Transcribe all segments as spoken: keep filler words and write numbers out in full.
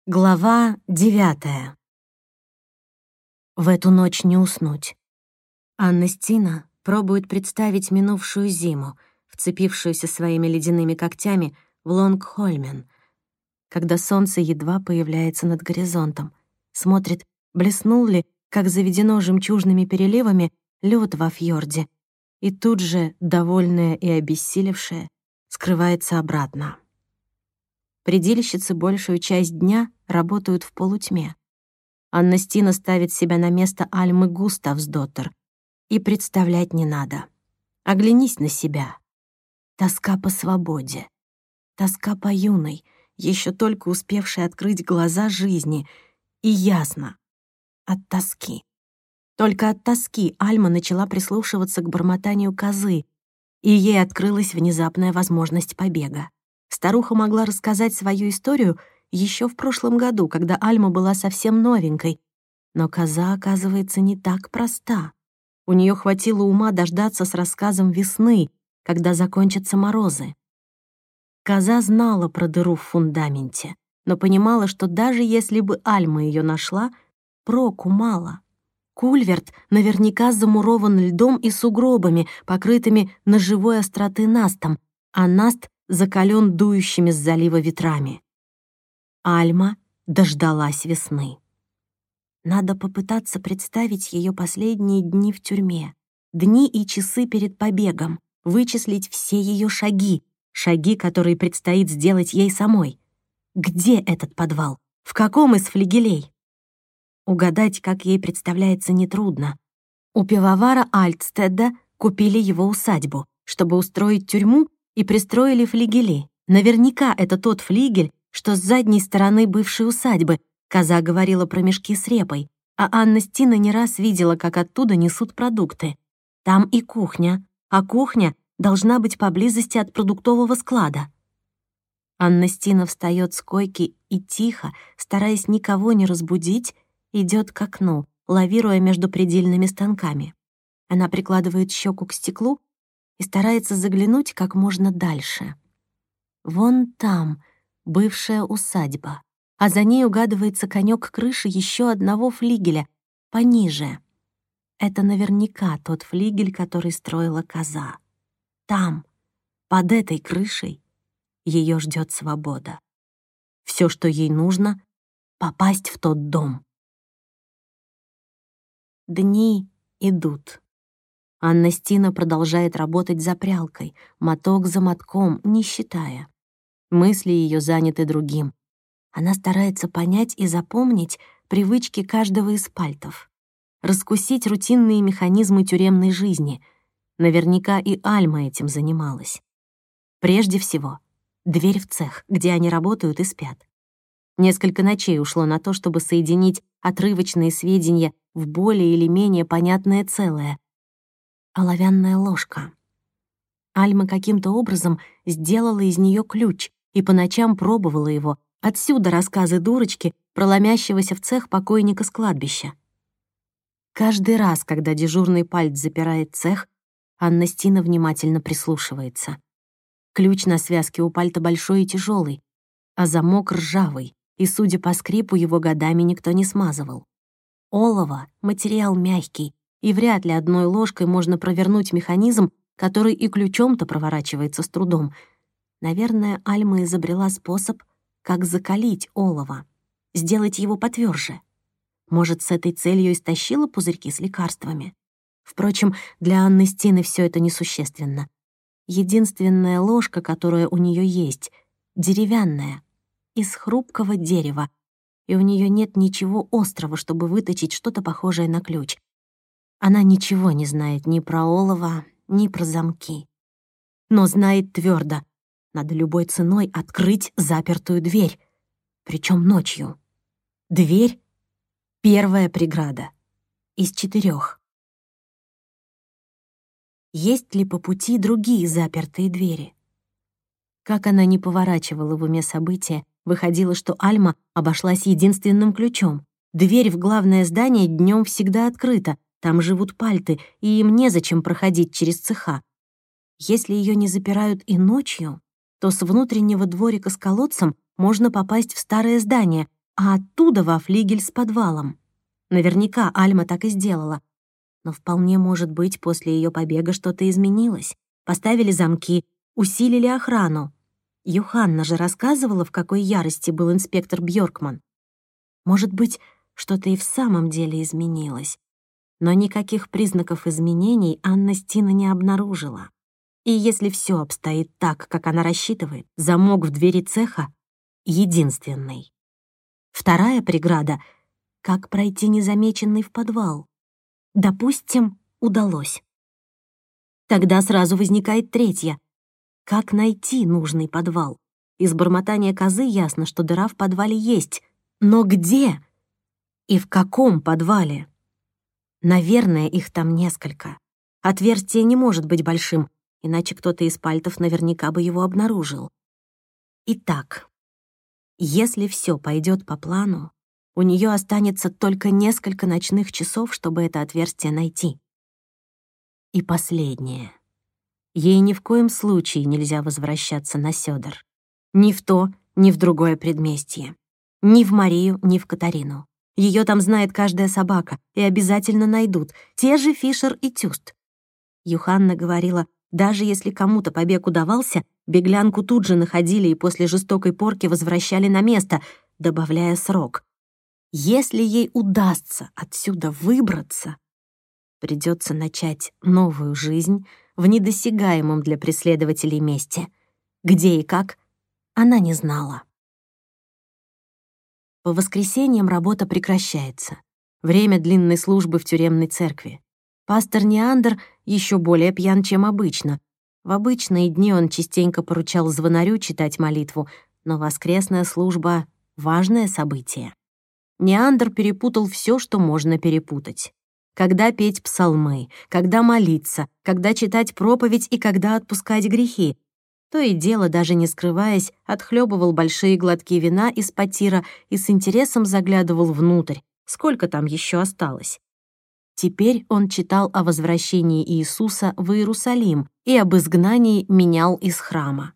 Глава девятая. В эту ночь не уснуть. Анна Стина пробует представить минувшую зиму, вцепившуюся своими ледяными когтями в Лонгхольмен, когда солнце едва появляется над горизонтом, смотрит, блеснул ли, как заведено жемчужными переливами, лёд во фьорде, и тут же, довольная и обессилевшая, скрывается обратно. Предельщицы большую часть дня работают в полутьме. Анна Стина ставит себя на место Альмы Густавсдоттер, и представлять не надо. Оглянись на себя. Тоска по свободе. Тоска по юной, еще только успевшей открыть глаза жизни. И ясно. От тоски. Только от тоски Альма начала прислушиваться к бормотанию козы, и ей открылась внезапная возможность побега. Старуха могла рассказать свою историю еще в прошлом году, когда Альма была совсем новенькой. Но коза, оказывается, не так проста. У нее хватило ума дождаться с рассказом весны, когда закончатся морозы. Коза знала про дыру в фундаменте, но понимала, что даже если бы Альма ее нашла, проку мало. Кульверт наверняка замурован льдом и сугробами, покрытыми ножевой остроты настом, а наст закален дующими с залива ветрами. Альма дождалась весны. Надо попытаться представить ее последние дни в тюрьме, дни и часы перед побегом, вычислить все ее шаги, шаги, которые предстоит сделать ей самой. Где этот подвал? В каком из флигелей? Угадать, как ей представляется, нетрудно. У пивовара Альтстеда купили его усадьбу, чтобы устроить тюрьму, и пристроили флигели. Наверняка это тот флигель, что с задней стороны бывшей усадьбы. Коза говорила про мешки с репой, а Анна Стина не раз видела, как оттуда несут продукты. Там и кухня, а кухня должна быть поблизости от продуктового склада. Анна Стина встаёт с койки и тихо, стараясь никого не разбудить, идёт к окну, лавируя между предельными станками. Она прикладывает щеку к стеклу и старается заглянуть как можно дальше. Вон там бывшая усадьба, а за ней угадывается конёк крыши еще одного флигеля, пониже. Это наверняка тот флигель, который строила коза. Там, под этой крышей, ее ждет свобода. Все, что ей нужно — попасть в тот дом. Дни идут. Анна Стина продолжает работать за прялкой, моток за мотком, не считая. Мысли ее заняты другим. Она старается понять и запомнить привычки каждого из пальтов, раскусить рутинные механизмы тюремной жизни. Наверняка и Альма этим занималась. Прежде всего, дверь в цех, где они работают и спят. Несколько ночей ушло на то, чтобы соединить отрывочные сведения в более или менее понятное целое. Оловянная ложка. Альма каким-то образом сделала из нее ключ и по ночам пробовала его. Отсюда рассказы дурочки про ломящегося в цех покойника с кладбища. Каждый раз, когда дежурный пальт запирает цех, Анна Стина внимательно прислушивается. Ключ на связке у пальта большой и тяжелый, а замок ржавый, и, судя по скрипу, его годами никто не смазывал. Олово — материал мягкий, и вряд ли одной ложкой можно провернуть механизм, который и ключом-то проворачивается с трудом. Наверное, Альма изобрела способ, как закалить олово, сделать его потверже. Может, с этой целью истощила пузырьки с лекарствами? Впрочем, для Анны Стины все это несущественно. Единственная ложка, которая у нее есть, деревянная, из хрупкого дерева, и у нее нет ничего острого, чтобы выточить что-то похожее на ключ. Она ничего не знает ни про олово, ни про замки. Но знает твердо: надо любой ценой открыть запертую дверь, причем ночью. Дверь — первая преграда из четырех. Есть ли по пути другие запертые двери? Как она ни поворачивала в уме события, выходило, что Альма обошлась единственным ключом. Дверь в главное здание днем всегда открыта, там живут пальты, и им незачем проходить через цеха. Если ее не запирают и ночью, то с внутреннего дворика с колодцем можно попасть в старое здание, а оттуда во флигель с подвалом. Наверняка Альма так и сделала. Но вполне может быть, после ее побега что-то изменилось. Поставили замки, усилили охрану. Юханна же рассказывала, в какой ярости был инспектор Бьоркман. Может быть, что-то и в самом деле изменилось. Но никаких признаков изменений Анна Стина не обнаружила. И если все обстоит так, как она рассчитывает, замок в двери цеха — единственный. Вторая преграда — как пройти незамеченный в подвал. Допустим, удалось. Тогда сразу возникает третья — как найти нужный подвал. Из бормотания козы ясно, что дыра в подвале есть. Но где? И в каком подвале? Наверное, их там несколько. Отверстие не может быть большим, иначе кто-то из пальтов наверняка бы его обнаружил. Итак, если все пойдет по плану, у нее останется только несколько ночных часов, чтобы это отверстие найти. И последнее. Ей ни в коем случае нельзя возвращаться на Сёдор. Ни в то, ни в другое предместье. Ни в Марию, ни в Катарину. Ее там знает каждая собака, и обязательно найдут, те же Фишер и Тюст. Юханна говорила, даже если кому-то побег удавался, беглянку тут же находили и после жестокой порки возвращали на место, добавляя срок. Если ей удастся отсюда выбраться, придется начать новую жизнь в недосягаемом для преследователей месте. Где и как, она не знала. По воскресеньям работа прекращается. Время длинной службы в тюремной церкви. Пастор Неандер еще более пьян, чем обычно. В обычные дни он частенько поручал звонарю читать молитву, но воскресная служба — важное событие. Неандер перепутал все, что можно перепутать. Когда петь псалмы, когда молиться, когда читать проповедь и когда отпускать грехи. То и дело, даже не скрываясь, отхлебывал большие глотки вина из потира и с интересом заглядывал внутрь, сколько там еще осталось. Теперь он читал о возвращении Иисуса в Иерусалим и об изгнании менял из храма.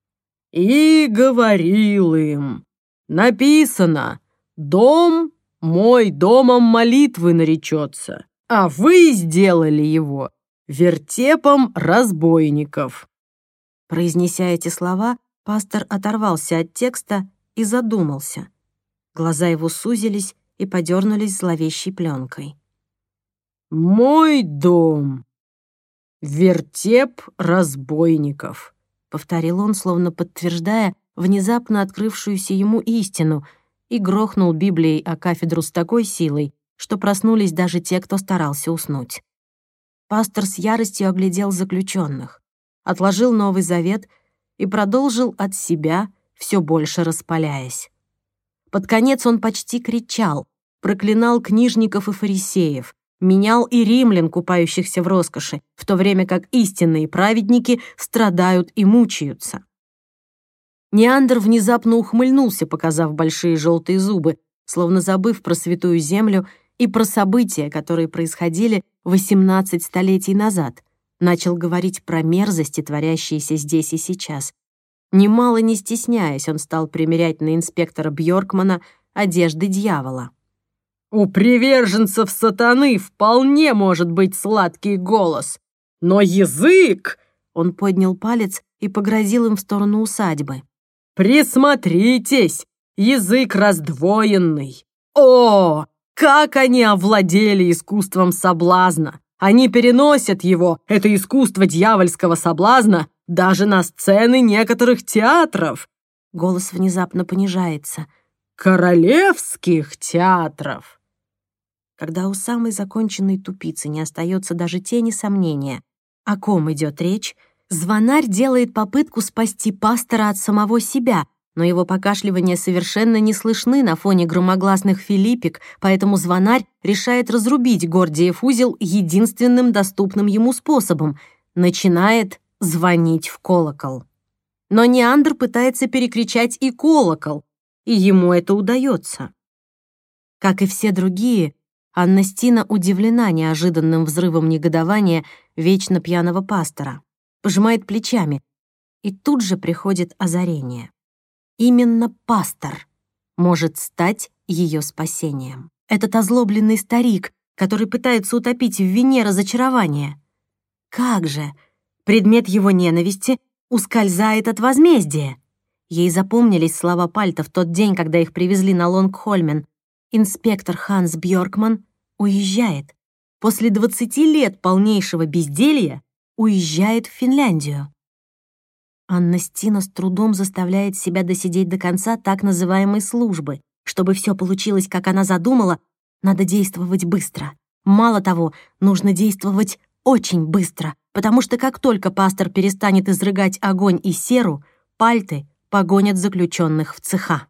«И говорил им, написано, дом мой домом молитвы наречется, а вы сделали его вертепом разбойников». Произнеся эти слова, пастор оторвался от текста и задумался. Глаза его сузились и подернулись зловещей пленкой. «Мой дом, вертеп разбойников», — повторил он, словно подтверждая внезапно открывшуюся ему истину, и грохнул Библией о кафедру с такой силой, что проснулись даже те, кто старался уснуть. Пастор с яростью оглядел заключенных, отложил Новый Завет и продолжил от себя, все больше распаляясь. Под конец он почти кричал, проклинал книжников и фарисеев, менял и римлян, купающихся в роскоши, в то время как истинные праведники страдают и мучаются. Неандер внезапно ухмыльнулся, показав большие желтые зубы, словно забыв про святую землю и про события, которые происходили восемнадцать столетий назад. Начал говорить про мерзости, творящиеся здесь и сейчас. Немало не стесняясь, он стал примерять на инспектора Бьоркмана одежды дьявола. «У приверженцев сатаны вполне может быть сладкий голос, но язык...» Он поднял палец и погрозил им в сторону усадьбы. «Присмотритесь, язык раздвоенный. О, как они овладели искусством соблазна! Они переносят его, это искусство дьявольского соблазна, даже на сцены некоторых театров». Голос внезапно понижается. «Королевских театров». Когда у самой законченной тупицы не остается даже тени сомнения, о ком идет речь, звонарь делает попытку спасти пастора от самого себя, но его покашливания совершенно не слышны на фоне громогласных филиппик, поэтому звонарь решает разрубить Гордиев узел единственным доступным ему способом — начинает звонить в колокол. Но Неандер пытается перекричать и колокол, и ему это удается. Как и все другие, Анна Стина удивлена неожиданным взрывом негодования вечно пьяного пастора, пожимает плечами, и тут же приходит озарение. Именно пастор может стать ее спасением. Этот озлобленный старик, который пытается утопить в вине разочарование. Как же предмет его ненависти ускользает от возмездия. Ей запомнились слова Пальта в тот день, когда их привезли на Лонгхольмен. Инспектор Ханс Бьоркман уезжает. После двадцати лет полнейшего безделья уезжает в Финляндию. Анна Стина с трудом заставляет себя досидеть до конца так называемой службы. Чтобы все получилось, как она задумала, надо действовать быстро. Мало того, нужно действовать очень быстро, потому что как только пастор перестанет изрыгать огонь и серу, Пальты погонят заключенных в цеха.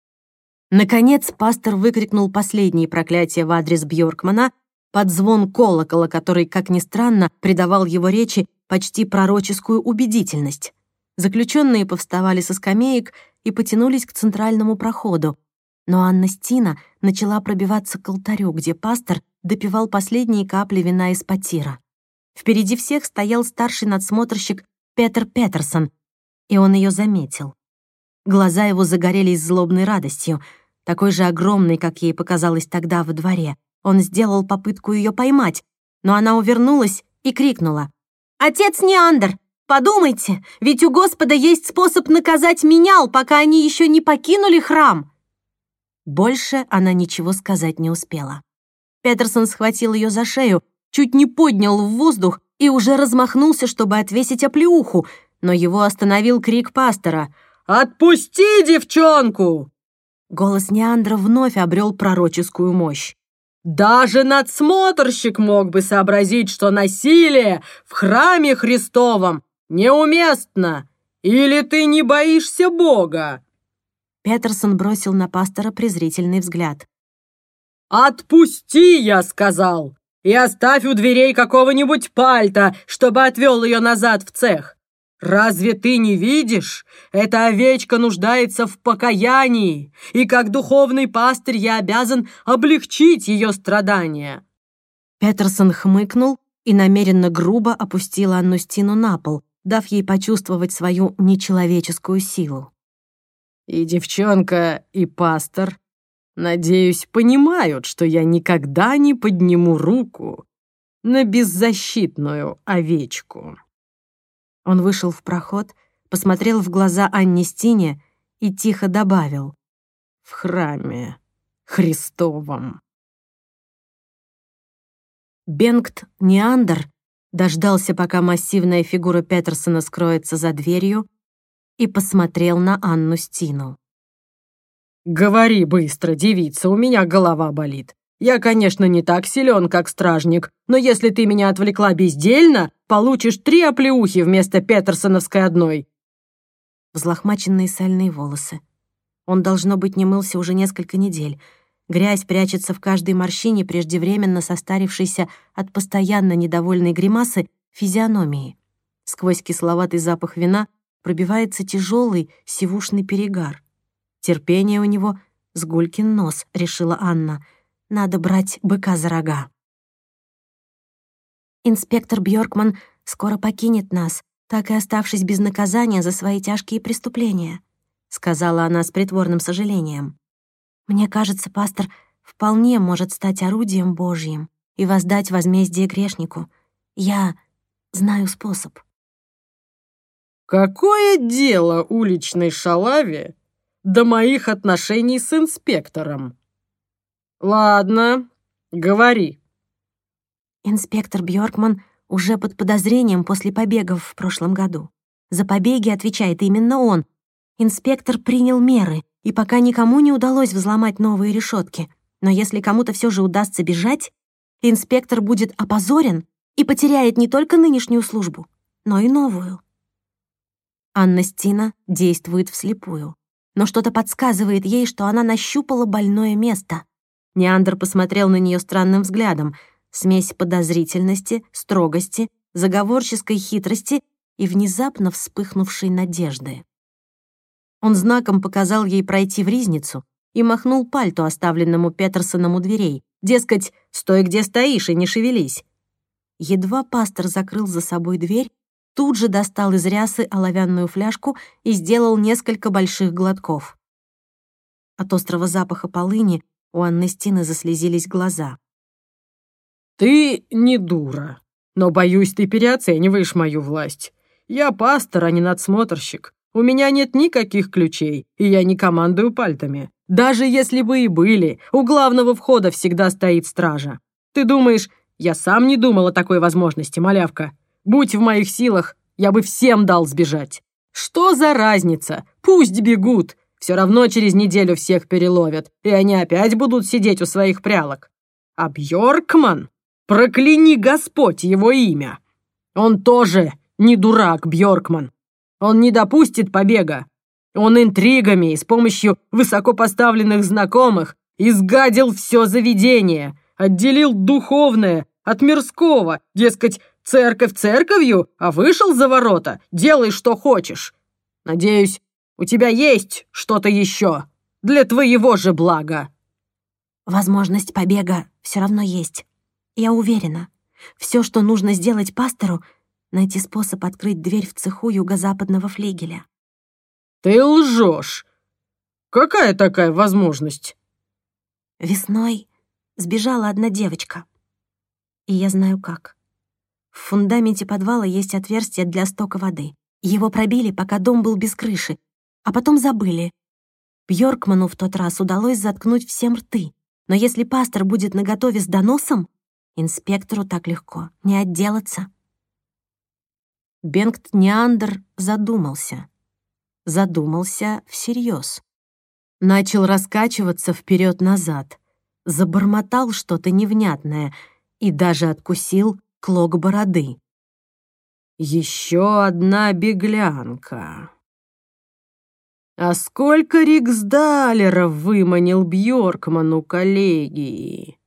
Наконец пастор выкрикнул последние проклятия в адрес Бьоркмана под звон колокола, который, как ни странно, придавал его речи почти пророческую убедительность. Заключенные повставали со скамеек и потянулись к центральному проходу, но Анна Стина начала пробиваться к алтарю, где пастор допивал последние капли вина из потира. Впереди всех стоял старший надсмотрщик Петер Петерсон, и он ее заметил. Глаза его загорелись злобной радостью, такой же огромной, как ей показалось тогда во дворе. Он сделал попытку ее поймать, но она увернулась и крикнула: «Отец Неандер, подумайте, ведь у Господа есть способ наказать менял, пока они еще не покинули храм!» Больше она ничего сказать не успела. Петерсон схватил ее за шею, чуть не поднял в воздух и уже размахнулся, чтобы отвесить оплеуху, но его остановил крик пастора: «Отпусти девчонку!» Голос Неандра вновь обрел пророческую мощь. «Даже надсмотрщик мог бы сообразить, что насилие в храме Христовом неуместно. Или ты не боишься Бога?» Петерсон бросил на пастора презрительный взгляд. «Отпусти, я сказал, и оставь у дверей какого-нибудь Пальта, чтобы отвел ее назад в цех. Разве ты не видишь? Эта овечка нуждается в покаянии, и как духовный пастырь я обязан облегчить ее страдания». Петерсон хмыкнул и намеренно грубо опустил Анну Стину на пол, дав ей почувствовать свою нечеловеческую силу. «И девчонка, и пастор, надеюсь, понимают, что я никогда не подниму руку на беззащитную овечку». Он вышел в проход, посмотрел в глаза Анне Стине и тихо добавил: «В храме Христовом». Бенгт Неандер дождался, пока массивная фигура Петерсона скроется за дверью, и посмотрел на Анну Стину. «Говори быстро, девица, у меня голова болит. Я, конечно, не так силен, как стражник, но если ты меня отвлекла бездельно, получишь три оплеухи вместо петерсоновской одной». Взлохмаченные сальные волосы. Он, должно быть, не мылся уже несколько недель. Грязь прячется в каждой морщине преждевременно состарившейся от постоянно недовольной гримасы физиономии. Сквозь кисловатый запах вина пробивается тяжелый сивушный перегар. Терпение у него с гулькин нос, решила Анна. Надо брать быка за рога. «Инспектор Бьоркман скоро покинет нас, так и оставшись без наказания за свои тяжкие преступления», сказала она с притворным сожалением. «Мне кажется, пастор вполне может стать орудием Божьим и воздать возмездие грешнику. Я знаю способ». «Какое дело уличной шалаве до моих отношений с инспектором? Ладно, говори». Инспектор Бьоркман уже под подозрением после побегов в прошлом году. За побеги отвечает именно он. Инспектор принял меры, и пока никому не удалось взломать новые решетки. Но если кому-то все же удастся бежать, инспектор будет опозорен и потеряет не только нынешнюю службу, но и новую. Анна Стина действует вслепую, но что-то подсказывает ей, что она нащупала больное место. Неандер посмотрел на нее странным взглядом. Смесь подозрительности, строгости, заговорческой хитрости и внезапно вспыхнувшей надежды. Он знаком показал ей пройти в ризницу и махнул пальто, оставленному Петерсоном у дверей. Дескать, стой, где стоишь, и не шевелись. Едва пастор закрыл за собой дверь, тут же достал из рясы оловянную фляжку и сделал несколько больших глотков. От острого запаха полыни у Анны Стины заслезились глаза. «Ты не дура, но, боюсь, ты переоцениваешь мою власть. Я пастор, а не надсмотрщик. У меня нет никаких ключей, и я не командую пальтами. Даже если бы и были, у главного входа всегда стоит стража. Ты думаешь, я сам не думал о такой возможности, малявка? Будь в моих силах, я бы всем дал сбежать. Что за разница? Пусть бегут. Все равно через неделю всех переловят, и они опять будут сидеть у своих прялок. А Бьоркман, прокляни Господь его имя. Он тоже не дурак, Бьоркман. Он не допустит побега. Он интригами и с помощью высокопоставленных знакомых изгадил все заведение, отделил духовное от мирского, дескать, церковь церковью, а вышел за ворота, делай, что хочешь. Надеюсь, у тебя есть что-то еще для твоего же блага. Возможность побега все равно есть. Я уверена. Все, что нужно сделать пастору, найти способ открыть дверь в цеху юго-западного флигеля. Ты лжешь. Какая такая возможность? Весной сбежала одна девочка. И я знаю как. В фундаменте подвала есть отверстие для стока воды. Его пробили, пока дом был без крыши, а потом забыли. Бьоркману в тот раз удалось заткнуть всем рты. Но если пастор будет наготове с доносом, инспектору так легко не отделаться. Бенгт Ниандер задумался. Задумался всерьез. Начал раскачиваться вперед-назад, забормотал что-то невнятное и даже откусил клок бороды. Еще одна беглянка. А сколько риксдалеров выманил Бьоркману коллегии?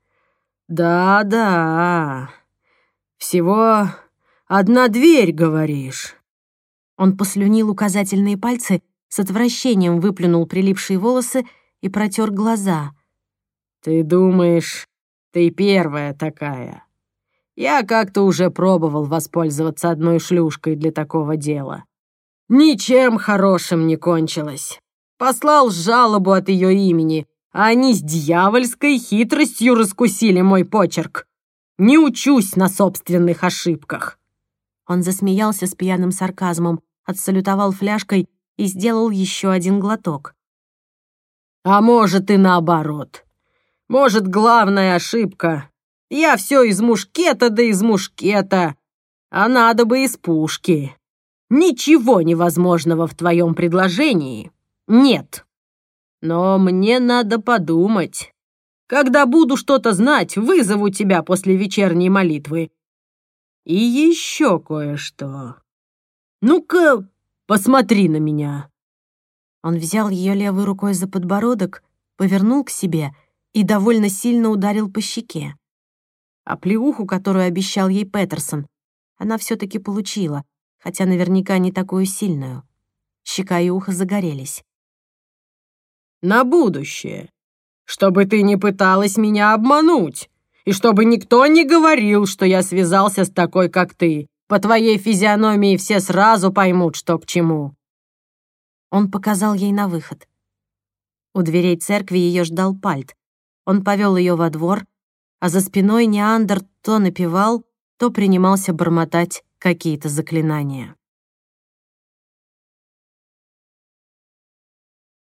Да-да, всего одна дверь, говоришь. Он послюнил указательные пальцы, с отвращением выплюнул прилипшие волосы и протер глаза. Ты думаешь, ты первая такая? Я как-то уже пробовал воспользоваться одной шлюшкой для такого дела. Ничем хорошим не кончилось. Послал жалобу от ее имени, а они с дьявольской хитростью раскусили мой почерк. Не учусь на собственных ошибках. Он засмеялся с пьяным сарказмом, отсалютовал фляжкой и сделал еще один глоток. А может и наоборот. Может, главная ошибка. Я все из мушкета да из мушкета, а надо бы из пушки. Ничего невозможного в твоем предложении нет. Но мне надо подумать. Когда буду что-то знать, вызову тебя после вечерней молитвы. И еще кое-что. Ну-ка, посмотри на меня». Он взял ее левой рукой за подбородок, повернул к себе и довольно сильно ударил по щеке. А плеуху, которую обещал ей Петерсон, она все-таки получила, хотя наверняка не такую сильную. Щека и ухо загорелись. «На будущее, чтобы ты не пыталась меня обмануть, и чтобы никто не говорил, что я связался с такой, как ты. По твоей физиономии все сразу поймут, что к чему». Он показал ей на выход. У дверей церкви ее ждал Пальт. Он повел ее во двор, а за спиной Ниандер то напевал, то принимался бормотать какие-то заклинания.